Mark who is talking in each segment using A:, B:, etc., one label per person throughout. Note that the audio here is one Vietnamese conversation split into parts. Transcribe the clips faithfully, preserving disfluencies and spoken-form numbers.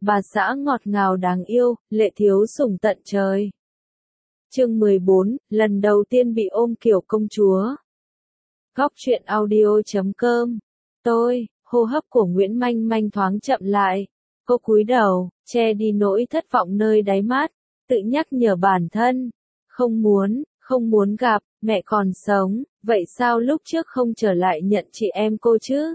A: bà xã ngọt ngào đáng yêu, lệ thiếu sủng tận trời. Chương mười bốn, lần đầu tiên bị ôm kiểu công chúa. Góc truyện audio chấm com. Tôi, hô hấp của Nguyễn Manh Manh thoáng chậm lại. Cô cúi đầu, che đi nỗi thất vọng nơi đáy mắt, tự nhắc nhở bản thân. Không muốn, không muốn gặp, mẹ còn sống, vậy sao lúc trước không trở lại nhận chị em cô chứ?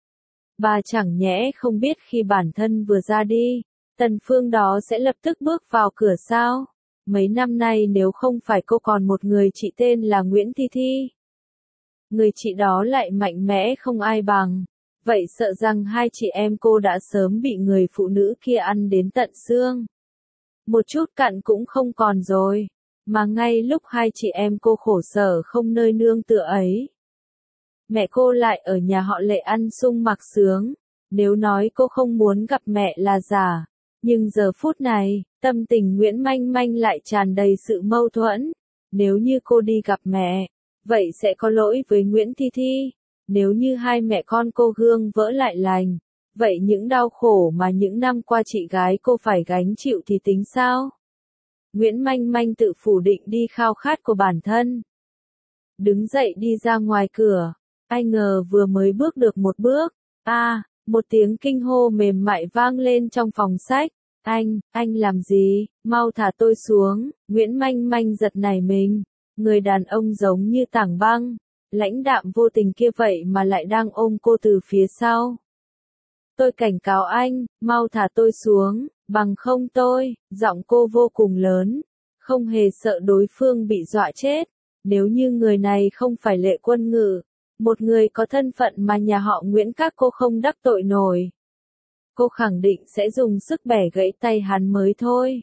A: Bà chẳng nhẽ không biết khi bản thân vừa ra đi, Tần Phương đó sẽ lập tức bước vào cửa sao? Mấy năm nay nếu không phải cô còn một người chị tên là Nguyễn Thi Thi. Người chị đó lại mạnh mẽ không ai bằng. Vậy sợ rằng hai chị em cô đã sớm bị người phụ nữ kia ăn đến tận xương. Một chút cặn cũng không còn rồi. Mà ngay lúc hai chị em cô khổ sở không nơi nương tựa ấy, mẹ cô lại ở nhà họ Lệ ăn sung mặc sướng. Nếu nói cô không muốn gặp mẹ là giả. Nhưng giờ phút này, tâm tình Nguyễn Manh Manh lại tràn đầy sự mâu thuẫn. Nếu như cô đi gặp mẹ, vậy sẽ có lỗi với Nguyễn Thi Thi. Nếu như hai mẹ con cô gương vỡ lại lành, vậy những đau khổ mà những năm qua chị gái cô phải gánh chịu thì tính sao? Nguyễn Manh Manh tự phủ định đi khao khát của bản thân. Đứng dậy đi ra ngoài cửa, ai ngờ vừa mới bước được một bước, a, à, một tiếng kinh hô mềm mại vang lên trong phòng sách. Anh, anh làm gì, mau thả tôi xuống. Nguyễn Manh Manh giật nảy mình, người đàn ông giống như tảng băng, lãnh đạm vô tình kia vậy mà lại đang ôm cô từ phía sau. Tôi cảnh cáo anh, mau thả tôi xuống, bằng không tôi, giọng cô vô cùng lớn, không hề sợ đối phương bị dọa chết. Nếu như người này không phải Lệ Quân Ngự, một người có thân phận mà nhà họ Nguyễn các cô không đắc tội nổi, cô khẳng định sẽ dùng sức bẻ gãy tay hắn mới thôi.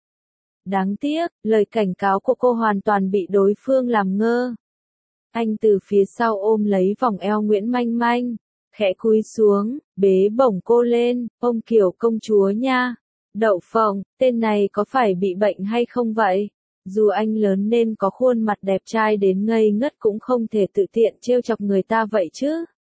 A: Đáng tiếc, lời cảnh cáo của cô hoàn toàn bị đối phương làm ngơ. Anh từ phía sau ôm lấy vòng eo Nguyễn Manh Manh, khẽ cúi xuống, bế bổng cô lên, ôm kiểu công chúa nha. Đậu phộng, tên này có phải bị bệnh hay không vậy? Dù anh lớn nên có khuôn mặt đẹp trai đến ngây ngất cũng không thể tự tiện trêu chọc người ta vậy chứ.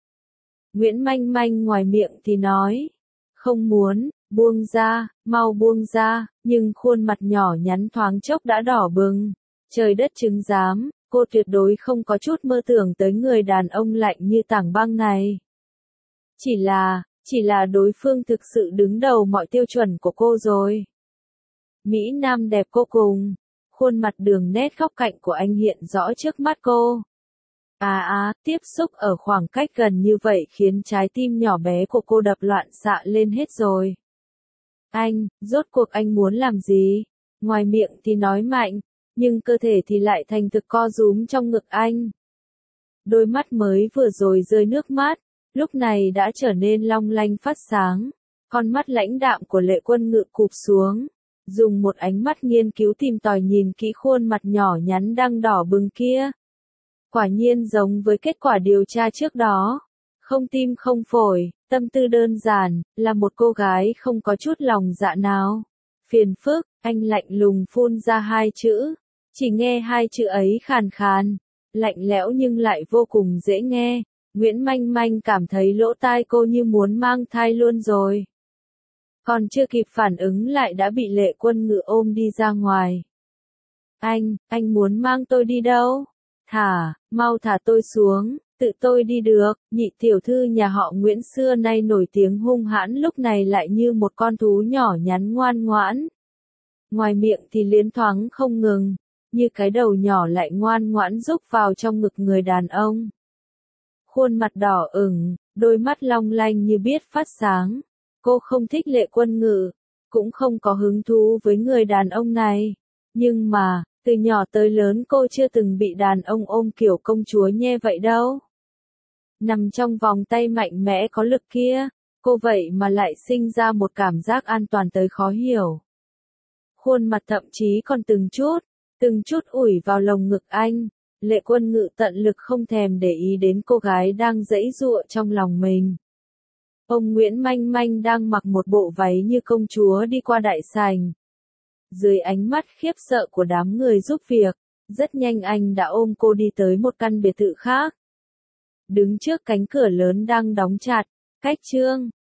A: Nguyễn Manh Manh ngoài miệng thì nói, không muốn, buông ra, mau buông ra, nhưng khuôn mặt nhỏ nhắn thoáng chốc đã đỏ bừng. Trời đất chứng giám, cô tuyệt đối không có chút mơ tưởng tới người đàn ông lạnh như tảng băng này. Chỉ là, chỉ là đối phương thực sự đứng đầu mọi tiêu chuẩn của cô rồi. Mỹ Nam đẹp vô cùng. Khuôn mặt đường nét góc cạnh của anh hiện rõ trước mắt cô. À à, tiếp xúc ở khoảng cách gần như vậy khiến trái tim nhỏ bé của cô đập loạn xạ lên hết rồi. Anh, rốt cuộc anh muốn làm gì? Ngoài miệng thì nói mạnh, nhưng cơ thể thì lại thành thực co rúm trong ngực anh. Đôi mắt mới vừa rồi rơi nước mắt, lúc này đã trở nên long lanh phát sáng. Con mắt lãnh đạm của Lệ Quân Ngự cụp xuống, dùng một ánh mắt nghiên cứu tìm tòi nhìn kỹ khuôn mặt nhỏ nhắn đang đỏ bừng kia. Quả nhiên giống với kết quả điều tra trước đó. Không tim không phổi, tâm tư đơn giản, là một cô gái không có chút lòng dạ nào. Phiền phức, anh lạnh lùng phun ra hai chữ. Chỉ nghe hai chữ ấy khàn khàn, lạnh lẽo nhưng lại vô cùng dễ nghe. Nguyễn Manh Manh cảm thấy lỗ tai cô như muốn mang thai luôn rồi. Còn chưa kịp phản ứng lại đã bị Lệ Quân Ngự ôm đi ra ngoài. Anh, anh muốn mang tôi đi đâu? Thả, mau thả tôi xuống, tự tôi đi được. Nhị tiểu thư nhà họ Nguyễn xưa nay nổi tiếng hung hãn lúc này lại như một con thú nhỏ nhắn ngoan ngoãn. Ngoài miệng thì liến thoáng không ngừng, như cái đầu nhỏ lại ngoan ngoãn rúc vào trong ngực người đàn ông. Khuôn mặt đỏ ửng, đôi mắt long lanh như biết phát sáng. Cô không thích Lệ Quân Ngự, cũng không có hứng thú với người đàn ông này. Nhưng mà, từ nhỏ tới lớn cô chưa từng bị đàn ông ôm kiểu công chúa nhe vậy đâu. Nằm trong vòng tay mạnh mẽ có lực kia, cô vậy mà lại sinh ra một cảm giác an toàn tới khó hiểu. Khuôn mặt thậm chí còn từng chút, từng chút ủi vào lồng ngực anh. Lệ Quân Ngự tận lực không thèm để ý đến cô gái đang giãy giụa trong lòng mình. Ông Nguyễn Manh Manh đang mặc một bộ váy như công chúa đi qua đại sảnh. Dưới ánh mắt khiếp sợ của đám người giúp việc, rất nhanh anh đã ôm cô đi tới một căn biệt thự khác. Đứng trước cánh cửa lớn đang đóng chặt, cách Trương,